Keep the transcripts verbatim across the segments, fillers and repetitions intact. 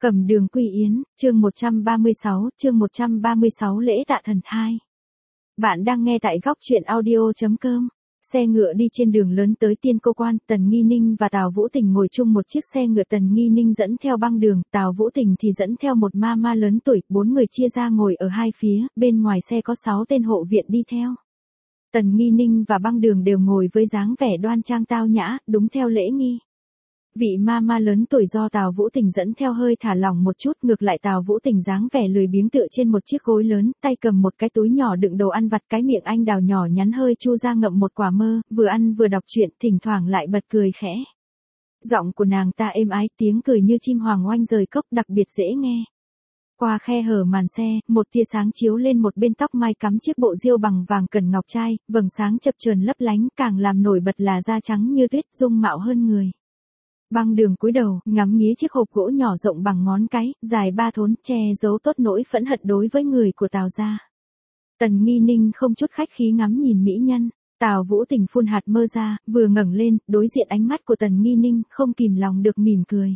Cẩm Đường Quy Yến, chương một trăm ba mươi sáu, chương một trăm ba mươi sáu lễ tạ thần hai. Bạn đang nghe tại góc truyện audio chấm com. Xe ngựa đi trên đường lớn tới Tiên Cô Quan, Tần Nghi Ninh và Tào Vũ Tình ngồi chung một chiếc xe ngựa. Tần Nghi Ninh dẫn theo băng đường, Tào Vũ Tình thì dẫn theo một ma ma lớn tuổi, bốn người chia ra ngồi ở hai phía, bên ngoài xe có sáu tên hộ viện đi theo. Tần Nghi Ninh và băng đường đều ngồi với dáng vẻ đoan trang tao nhã, đúng theo lễ nghi. Vị ma ma lớn tuổi do Tào Vũ Tình dẫn theo hơi thả lỏng một chút, ngược lại Tào Vũ Tình dáng vẻ lười biếng tựa trên một chiếc gối lớn, tay cầm một cái túi nhỏ đựng đồ ăn vặt, cái miệng anh đào nhỏ nhắn hơi chu ra ngậm một quả mơ, vừa ăn vừa đọc truyện, thỉnh thoảng lại bật cười khẽ. Giọng của nàng ta êm ái, tiếng cười như chim hoàng oanh rời cốc, đặc biệt dễ nghe. Qua khe hở màn xe, một tia sáng chiếu lên một bên tóc mai cắm chiếc bộ diêu bằng vàng cẩn ngọc trai, vầng sáng chập chờn lấp lánh, càng làm nổi bật là da trắng như tuyết, dung mạo hơn người. Băng đường cúi đầu, ngắm nghía chiếc hộp gỗ nhỏ rộng bằng ngón cái, dài ba thốn, che giấu tốt nỗi phẫn hận đối với người của Tào gia. Tần Nghi Ninh không chút khách khí ngắm nhìn mỹ nhân, Tào Vũ Tình phun hạt mơ ra, vừa ngẩng lên, đối diện ánh mắt của Tần Nghi Ninh, không kìm lòng được mỉm cười.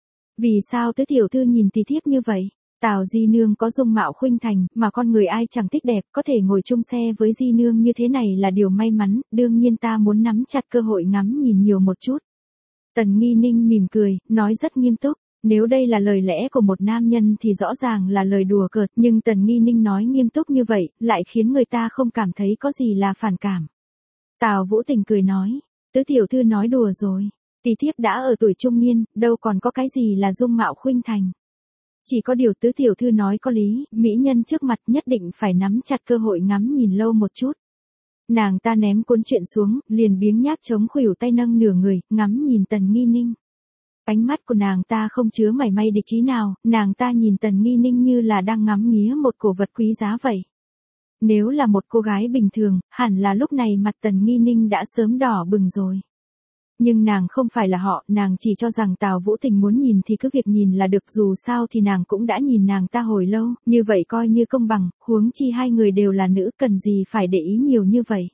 Vì sao tứ tiểu thư nhìn tì thiếp như vậy? Tào di nương có dung mạo khuynh thành, mà con người ai chẳng thích đẹp, có thể ngồi chung xe với di nương như thế này là điều may mắn, đương nhiên ta muốn nắm chặt cơ hội ngắm nhìn nhiều một chút. Tần Nghi Ninh mỉm cười, nói rất nghiêm túc, nếu đây là lời lẽ của một nam nhân thì rõ ràng là lời đùa cợt, nhưng Tần Nghi Ninh nói nghiêm túc như vậy, lại khiến người ta không cảm thấy có gì là phản cảm. Tào Vũ Tình cười nói, tứ tiểu thư nói đùa rồi, tỳ thiếp đã ở tuổi trung niên, đâu còn có cái gì là dung mạo khuynh thành. Chỉ có điều tứ tiểu thư nói có lý, mỹ nhân trước mặt nhất định phải nắm chặt cơ hội ngắm nhìn lâu một chút. Nàng ta ném cuốn truyện xuống, liền biếng nhác chống khuỷu tay nâng nửa người, ngắm nhìn Tần Nghi Ninh. Ánh mắt của nàng ta không chứa mảy may địch ý nào, nàng ta nhìn Tần Nghi Ninh như là đang ngắm nghía một cổ vật quý giá vậy. Nếu là một cô gái bình thường, hẳn là lúc này mặt Tần Nghi Ninh đã sớm đỏ bừng rồi. Nhưng nàng không phải là họ, nàng chỉ cho rằng Tào Vũ Tình muốn nhìn thì cứ việc nhìn là được, dù sao thì nàng cũng đã nhìn nàng ta hồi lâu, như vậy coi như công bằng, huống chi hai người đều là nữ, cần gì phải để ý nhiều như vậy.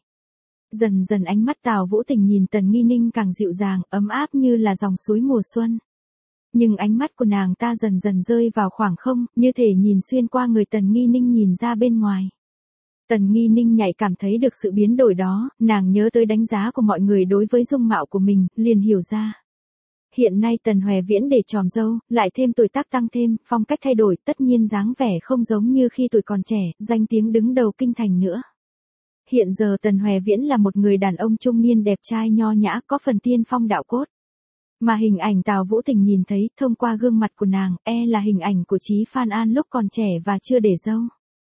Dần dần ánh mắt Tào Vũ Tình nhìn Tần Nghi Ninh càng dịu dàng, ấm áp như là dòng suối mùa xuân. Nhưng ánh mắt của nàng ta dần dần rơi vào khoảng không, như thể nhìn xuyên qua người Tần Nghi Ninh nhìn ra bên ngoài. Tần Nghi Ninh nhạy cảm thấy được sự biến đổi đó, nàng nhớ tới đánh giá của mọi người đối với dung mạo của mình, liền hiểu ra. Hiện nay Tần Hoè Viễn để tròm dâu, lại thêm tuổi tác tăng thêm, phong cách thay đổi, tất nhiên dáng vẻ không giống như khi tuổi còn trẻ, danh tiếng đứng đầu kinh thành nữa. Hiện giờ Tần Hoè Viễn là một người đàn ông trung niên đẹp trai nho nhã, có phần tiên phong đạo cốt. Mà hình ảnh Tào Vũ Tình nhìn thấy, thông qua gương mặt của nàng, e là hình ảnh của Chí Phan An lúc còn trẻ và chưa để dâu.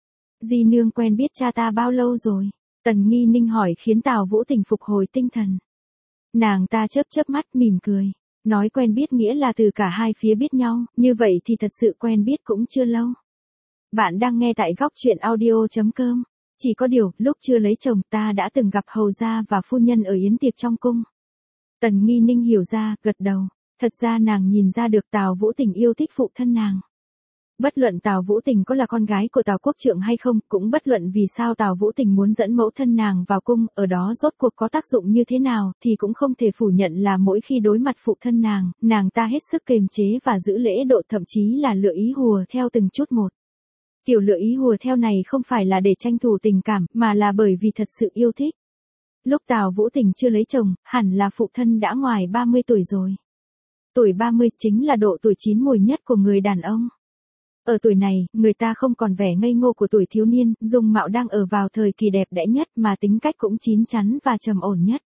Di nương quen biết cha ta bao lâu rồi? Tần Nghi Ninh hỏi khiến Tào Vũ Tình phục hồi tinh thần. Nàng ta chớp chớp mắt mỉm cười, nói quen biết nghĩa là từ cả hai phía biết nhau, như vậy thì thật sự quen biết cũng chưa lâu. Bạn đang nghe tại góc truyện audio chấm com. Chỉ có điều, lúc chưa lấy chồng ta đã từng gặp hầu gia và phu nhân ở yến tiệc trong cung. Tần Nghi Ninh hiểu ra, gật đầu, thật ra nàng nhìn ra được Tào Vũ Tình yêu thích phụ thân nàng. Bất luận Tào Vũ Tình có là con gái của Tào Quốc Trượng hay không, cũng bất luận vì sao Tào Vũ Tình muốn dẫn mẫu thân nàng vào cung, ở đó rốt cuộc có tác dụng như thế nào, thì cũng không thể phủ nhận là mỗi khi đối mặt phụ thân nàng, nàng ta hết sức kiềm chế và giữ lễ độ, thậm chí là lựa ý hùa theo từng chút một. Kiểu lựa ý hùa theo này không phải là để tranh thủ tình cảm, mà là bởi vì thật sự yêu thích. Lúc Tào Vũ Tình chưa lấy chồng, hẳn là phụ thân đã ngoài ba mươi tuổi rồi. Tuổi ba mươi chính là độ tuổi chín mùi nhất của người đàn ông. Ở tuổi này, người ta không còn vẻ ngây ngô của tuổi thiếu niên, dung mạo đang ở vào thời kỳ đẹp đẽ nhất mà tính cách cũng chín chắn và trầm ổn nhất.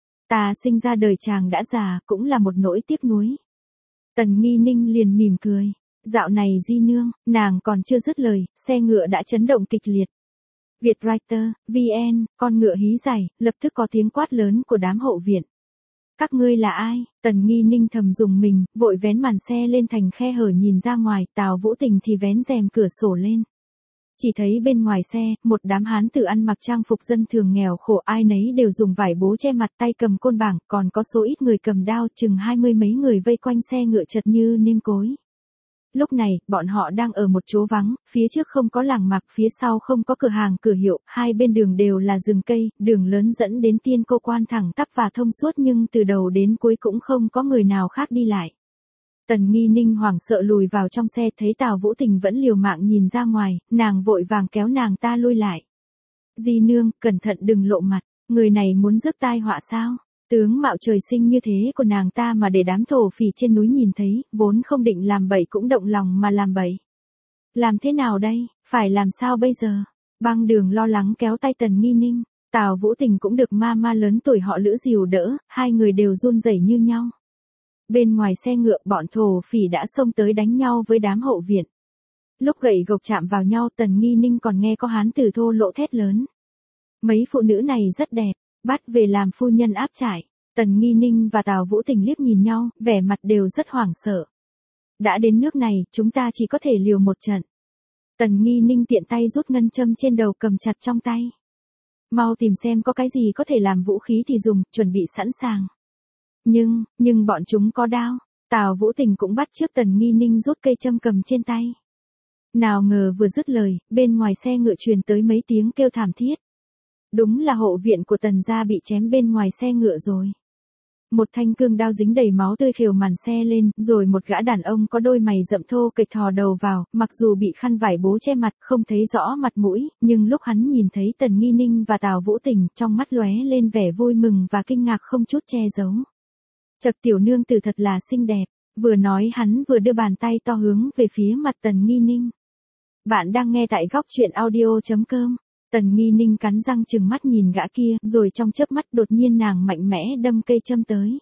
Ta sinh ra đời chàng đã già, cũng là một nỗi tiếc nuối. Tần Nghi Ninh liền mỉm cười. Dạo này di nương, nàng còn chưa dứt lời, xe ngựa đã chấn động kịch liệt. Vietwriter, vê en, con ngựa hí giải, lập tức có tiếng quát lớn của đám hậu viện. Các ngươi là ai? Tần Nghi Ninh thầm dùng mình, vội vén màn xe lên thành khe hở nhìn ra ngoài, Tào Vũ Tình thì vén rèm cửa sổ lên. Chỉ thấy bên ngoài xe, một đám hán tử ăn mặc trang phục dân thường nghèo khổ, ai nấy đều dùng vải bố che mặt, tay cầm côn bảng, còn có số ít người cầm đao, chừng hai mươi mấy người vây quanh xe ngựa chật như nêm cối. Lúc này, bọn họ đang ở một chỗ vắng, phía trước không có làng mạc, phía sau không có cửa hàng cửa hiệu, hai bên đường đều là rừng cây, đường lớn dẫn đến Tiên Cô Quan thẳng tắp và thông suốt nhưng từ đầu đến cuối cũng không có người nào khác đi lại. Tần Nghi Ninh hoảng sợ lùi vào trong xe, thấy Tào Vũ Tình vẫn liều mạng nhìn ra ngoài, nàng vội vàng kéo nàng ta lui lại. Di nương, cẩn thận đừng lộ mặt, người này muốn rước tai họa sao? Tướng mạo trời sinh như thế của nàng ta mà để đám thổ phỉ trên núi nhìn thấy, vốn không định làm bậy cũng động lòng mà làm bậy. Làm thế nào đây, phải làm sao bây giờ? Băng Đường lo lắng kéo tay Tần Nghi Ninh, Tào Vũ Tình cũng được ma ma lớn tuổi họ Lữ dìu đỡ, hai người đều run rẩy như nhau. Bên ngoài xe ngựa, bọn thổ phỉ đã xông tới đánh nhau với đám hậu viện. Lúc gậy gộc chạm vào nhau, Tần Nghi Ninh còn nghe có hán tử thô lỗ thét lớn. Mấy phụ nữ này rất đẹp, bắt về làm phu nhân áp trại. Tần Nghi Ninh và Tào Vũ Tình liếc nhìn nhau, vẻ mặt đều rất hoảng sợ. Đã đến nước này, chúng ta chỉ có thể liều một trận. Tần Nghi Ninh tiện tay rút ngân châm trên đầu cầm chặt trong tay. Mau tìm xem có cái gì có thể làm vũ khí thì dùng, chuẩn bị sẵn sàng. Nhưng, nhưng bọn chúng có đao. Tào Vũ Tình cũng bắt chước Tần Nghi Ninh rút cây châm cầm trên tay. Nào ngờ vừa dứt lời, bên ngoài xe ngựa truyền tới mấy tiếng kêu thảm thiết. Đúng là hộ viện của Tần gia bị chém bên ngoài xe ngựa rồi. Một thanh cương đao dính đầy máu tươi khều màn xe lên, rồi một gã đàn ông có đôi mày rậm thô kịch thò đầu vào, mặc dù bị khăn vải bố che mặt, không thấy rõ mặt mũi, nhưng lúc hắn nhìn thấy Tần Nghi Ninh và Tào Vũ Tình, trong mắt lóe lên vẻ vui mừng và kinh ngạc không chút che giấu. Chậc tiểu nương tử thật là xinh đẹp, vừa nói hắn vừa đưa bàn tay to hướng về phía mặt Tần Nghi Ninh. Bạn đang nghe tại góc truyện audio chấm com. Tần Nghi Ninh cắn răng trừng mắt nhìn gã kia, rồi trong chớp mắt đột nhiên nàng mạnh mẽ đâm cây châm tới.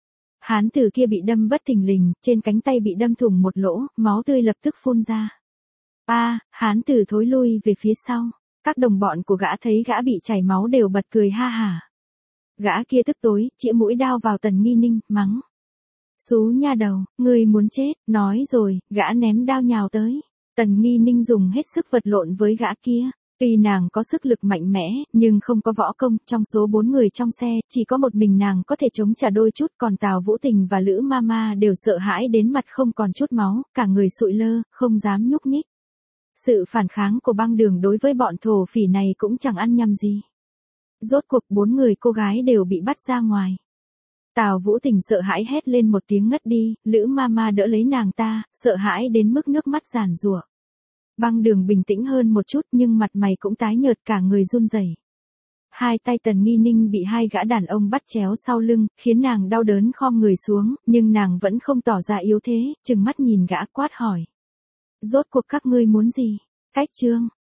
Hán tử kia bị đâm bất thình lình, trên cánh tay bị đâm thủng một lỗ, máu tươi lập tức phun ra. A, à, hán tử thối lui về phía sau. Các đồng bọn của gã thấy gã bị chảy máu đều bật cười ha hả. Gã kia tức tối, chĩa mũi đao vào Tần Nghi Ninh, mắng. Xú nha đầu, ngươi muốn chết, nói rồi, gã ném đao nhào tới. Tần Nghi Ninh dùng hết sức vật lộn với gã kia. Tuy nàng có sức lực mạnh mẽ, nhưng không có võ công, trong số bốn người trong xe, chỉ có một mình nàng có thể chống trả đôi chút, còn Tào Vũ Tình và Lữ Mama đều sợ hãi đến mặt không còn chút máu, cả người sụi lơ, không dám nhúc nhích. Sự phản kháng của Băng Đường đối với bọn thổ phỉ này cũng chẳng ăn nhầm gì. Rốt cuộc bốn người cô gái đều bị bắt ra ngoài. Tào Vũ Tình sợ hãi hét lên một tiếng ngất đi, Lữ Mama đỡ lấy nàng ta, sợ hãi đến mức nước mắt giàn giụa. Băng Đường bình tĩnh hơn một chút nhưng mặt mày cũng tái nhợt, cả người run rẩy. Hai tay Tần Nghi Ninh bị hai gã đàn ông bắt chéo sau lưng, khiến nàng đau đớn khom người xuống, nhưng nàng vẫn không tỏ ra yếu thế, trừng mắt nhìn gã quát hỏi. Rốt cuộc các ngươi muốn gì? Cách chương.